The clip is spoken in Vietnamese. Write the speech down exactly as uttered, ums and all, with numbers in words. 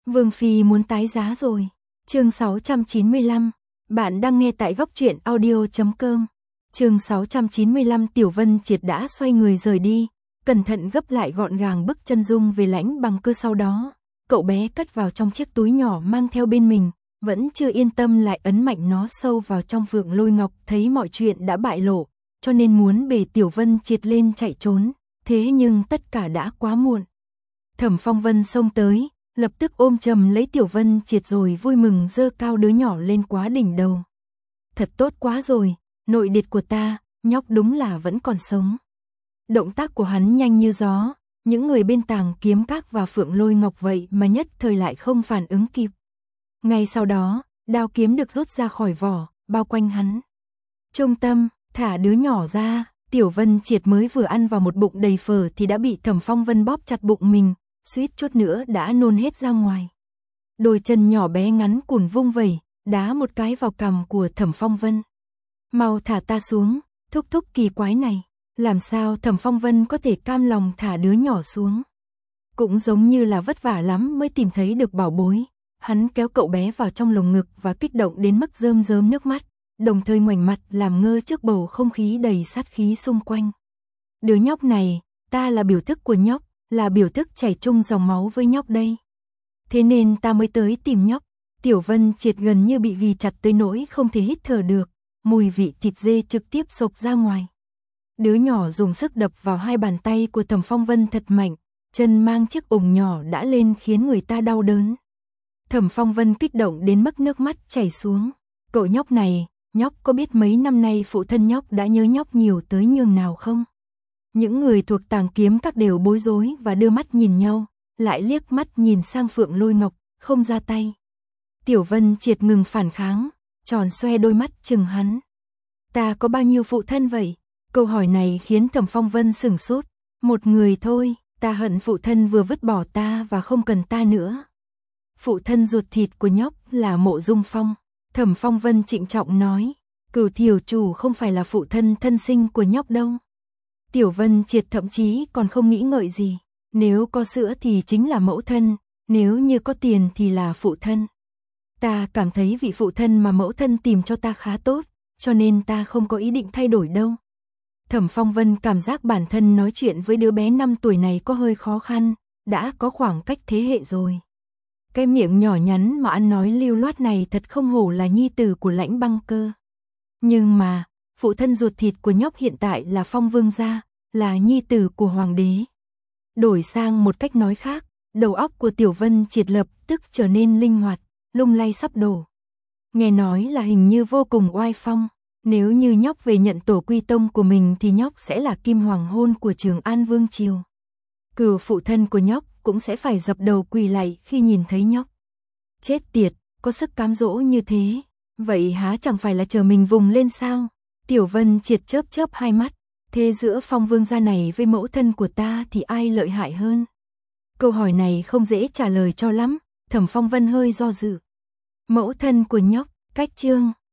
Vương Phi muốn tái giá rồi. Chương sáu trăm chín mươi lăm. Bạn đang nghe tại góc truyện audio chấm com. Chương sáu trăm chín mươi lăm. Tiểu Vân Triệt đã xoay người rời đi, cẩn thận gấp lại gọn gàng bức chân dung về Lãnh Bằng Cơ, sau đó, cậu bé cất vào trong chiếc túi nhỏ mang theo bên mình, vẫn chưa yên tâm lại ấn mạnh nó sâu vào trong Phượng Lôi Ngọc, thấy mọi chuyện đã bại lộ, cho nên muốn bề Tiểu Vân Triệt lên chạy trốn, thế nhưng tất cả đã quá muộn. Thẩm Phong Vân xông tới, lập tức ôm chầm lấy Tiểu Vân Triệt rồi vui mừng giơ cao đứa nhỏ lên quá đỉnh đầu. Thật tốt quá rồi, nội điệt của ta, nhóc đúng là vẫn còn sống. Động tác của hắn nhanh như gió, những người bên Tàng Kiếm Các và Phượng Lôi Ngọc vậy mà nhất thời lại không phản ứng kịp. Ngay sau đó, đao kiếm được rút ra khỏi vỏ, bao quanh hắn. Trung tâm, thả đứa nhỏ ra. Tiểu Vân Triệt mới vừa ăn vào một bụng đầy phở thì đã bị Thẩm Phong Vân bóp chặt bụng mình, suýt chút nữa đã nôn hết ra ngoài. Đôi chân nhỏ bé ngắn cùn vung vẩy, đá một cái vào cằm của Thẩm Phong Vân. Mau thả ta xuống, thúc thúc kỳ quái này. Làm sao Thẩm Phong Vân có thể cam lòng thả đứa nhỏ xuống? Cũng giống như là vất vả lắm mới tìm thấy được bảo bối. Hắn kéo cậu bé vào trong lồng ngực và kích động đến mức rơm rớm nước mắt, đồng thời ngoảnh mặt làm ngơ trước bầu không khí đầy sát khí xung quanh. Đứa nhóc này, ta là biểu thức của nhóc, là biểu thức chảy chung dòng máu với nhóc đây. Thế nên ta mới tới tìm nhóc. Tiểu Vân Triệt gần như bị ghi chặt tới nỗi không thể hít thở được, mùi vị thịt dê trực tiếp xộc ra ngoài. Đứa nhỏ dùng sức đập vào hai bàn tay của Thẩm Phong Vân thật mạnh, chân mang chiếc ủng nhỏ đã lên khiến người ta đau đớn. Thẩm Phong Vân kích động đến mức nước mắt chảy xuống. Cậu nhóc này, nhóc có biết mấy năm nay phụ thân nhóc đã nhớ nhóc nhiều tới nhường nào không? Những người thuộc Tàng Kiếm Các đều bối rối và đưa mắt nhìn nhau, lại liếc mắt nhìn sang Phượng Lôi Ngọc, không ra tay. Tiểu Vân Triệt ngừng phản kháng, tròn xoe đôi mắt chừng hắn. Ta có bao nhiêu phụ thân vậy? Câu hỏi này khiến Thẩm Phong Vân sửng sốt. Một người thôi, ta hận phụ thân vừa vứt bỏ ta và không cần ta nữa. Phụ thân ruột thịt của nhóc là Mộ Dung Phong. Thẩm Phong Vân trịnh trọng nói, Cửu Thiểu Chủ không phải là phụ thân thân sinh của nhóc đâu. Tiểu Vân Triệt thậm chí còn không nghĩ ngợi gì. Nếu có sữa thì chính là mẫu thân, nếu như có tiền thì là phụ thân. Ta cảm thấy vị phụ thân mà mẫu thân tìm cho ta khá tốt, cho nên ta không có ý định thay đổi đâu. Thẩm Phong Vân cảm giác bản thân nói chuyện với đứa bé năm tuổi này có hơi khó khăn, đã có khoảng cách thế hệ rồi. Cái miệng nhỏ nhắn mà ăn nói lưu loát này thật không hổ là nhi tử của Lãnh Băng Cơ. Nhưng mà, phụ thân ruột thịt của nhóc hiện tại là Phong Vương gia, là nhi tử của hoàng đế. Đổi sang một cách nói khác, đầu óc của Tiểu Vân Triệt lập tức trở nên linh hoạt, lung lay sắp đổ. Nghe nói là hình như vô cùng oai phong, nếu như nhóc về nhận tổ quy tông của mình thì nhóc sẽ là kim hoàng hôn của Trường An Vương triều. Cửu phụ thân của nhóc cũng sẽ phải dập đầu quỳ lạy khi nhìn thấy nhóc. Chết tiệt, có sức cám dỗ như thế, vậy há chẳng phải là chờ mình vùng lên sao? Tiểu Vân Triệt chớp chớp hai mắt, thế giữa Phong Vương gia này với mẫu thân của ta thì ai lợi hại hơn? Câu hỏi này không dễ trả lời cho lắm, Thẩm Phong Vân hơi do dự. Mẫu thân của nhóc, cách chương